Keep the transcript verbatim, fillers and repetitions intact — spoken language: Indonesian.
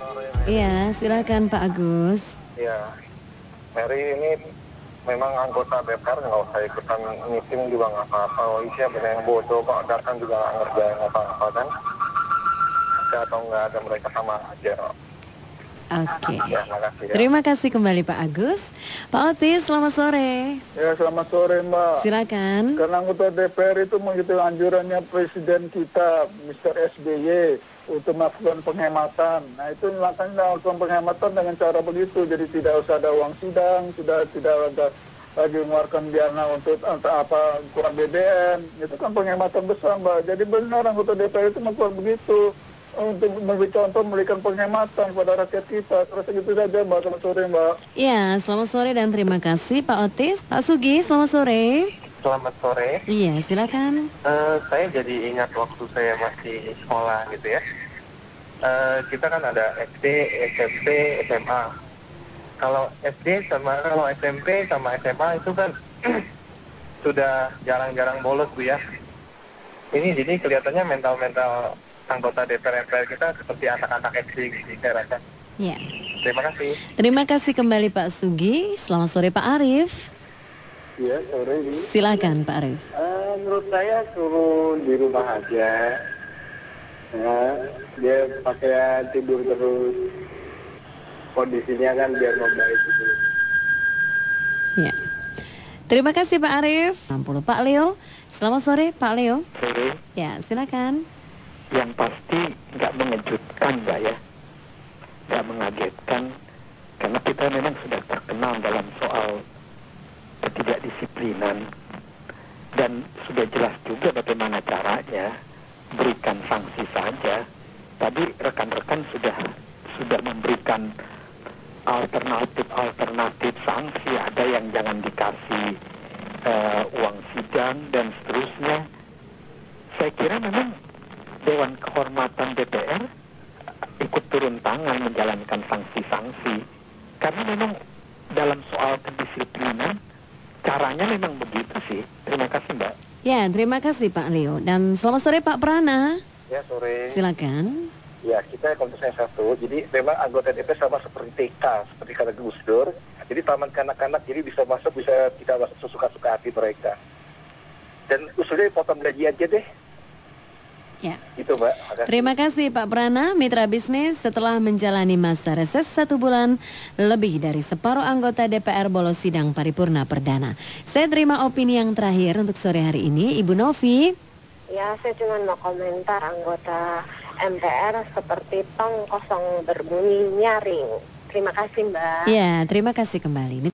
sore. Iya, silakan Pak Agus. Iya, Mary ini memang anggota D P R, nggak usah ikutan meeting juga nggak apa-apa. Oh, isinya banyak yang bodoh kok, datang juga nggak ngerjain apa-apa kan. Ada atau nggak ada mereka sama aja. Oke. Ya, makasih ya. Terima kasih kembali Pak Agus. Pak Otis, selamat sore. Ya, selamat sore Mbak. Silakan. Karena anggota D P R itu mengikuti anjurannya Presiden kita, mister S B Y, untuk melakukan penghematan. Nah, itu makanya melakukan penghematan dengan cara begitu. Jadi tidak usah ada uang sidang, sudah tidak ada lagi mengeluarkan dana untuk, untuk apa, keluar B B M. Itu kan penghematan besar, Mbak. Jadi benar anggota D P R itu melakukan begitu. Untuk memberi contoh, memberikan penghematan kepada rakyat kita. Terus segitu saja, Mbak. Selamat sore, Mbak. Iya, selamat sore dan terima kasih Pak Otis. Pak Sugi, selamat sore. Selamat sore. Iya, silakan. Uh, saya jadi ingat waktu saya masih sekolah gitu ya. Uh, kita kan ada S D, S M P, S M A. Kalau S D sama kalau S M P sama S M A itu kan sudah jarang-jarang bolos Bu ya. Ini jadi kelihatannya mental-mental anggota D P R M P R kita seperti anak-anak S D gitu saya rasa. Iya. Terima kasih. Terima kasih kembali Pak Sugi. Selamat sore Pak Arief. Ya, sore ini. Silakan Pak Arief. Uh, menurut saya suruh di rumah aja. Ya, dia pakai tidur terus. Kondisinya kan biar membaik gitu. Ya. Terima kasih Pak Arief. enam puluh Pak Leo. Selamat sore Pak Leo. Sore. Ya, silakan. Yang pasti nggak mengejutkan Mbak ya. Nggak mengagetkan. Karena kita memang sudah terkenal dalam soal ketidakdisiplinan. Dan sudah jelas juga bagaimana caranya. Berikan sanksi saja. Tadi rekan-rekan sudah sudah memberikan alternatif-alternatif sanksi. Ada yang jangan dikasih uh, uang sidang dan seterusnya. Saya kira memang Dewan Kehormatan D P R ikut turun tangan menjalankan sanksi-sanksi. Karena memang dalam soal kedisiplinan caranya memang begitu sih. Terima kasih Mbak. Ya, terima kasih Pak Leo. Dan selamat sore Pak Prana. Ya, sore. Silakan. Ya, kita konteksnya satu. Jadi memang anggota D P R sama seperti T K, seperti kata Gus Dur. Jadi taman kanak-kanak, jadi bisa masuk, bisa kita masuk sesuka-suka hati mereka. Dan usulnya potong gaji aja deh. Ya. Itu Mbak. Makasih. Terima kasih Pak Prana. Mitra bisnis setelah menjalani masa reses satu bulan, lebih dari separuh anggota D P R bolos sidang paripurna perdana. Saya terima opini yang terakhir untuk sore hari ini, Ibu Novi. Ya, saya cuma mau komentar anggota M P R seperti tong kosong berbunyi nyaring. Terima kasih Mbak. Ya, terima kasih kembali.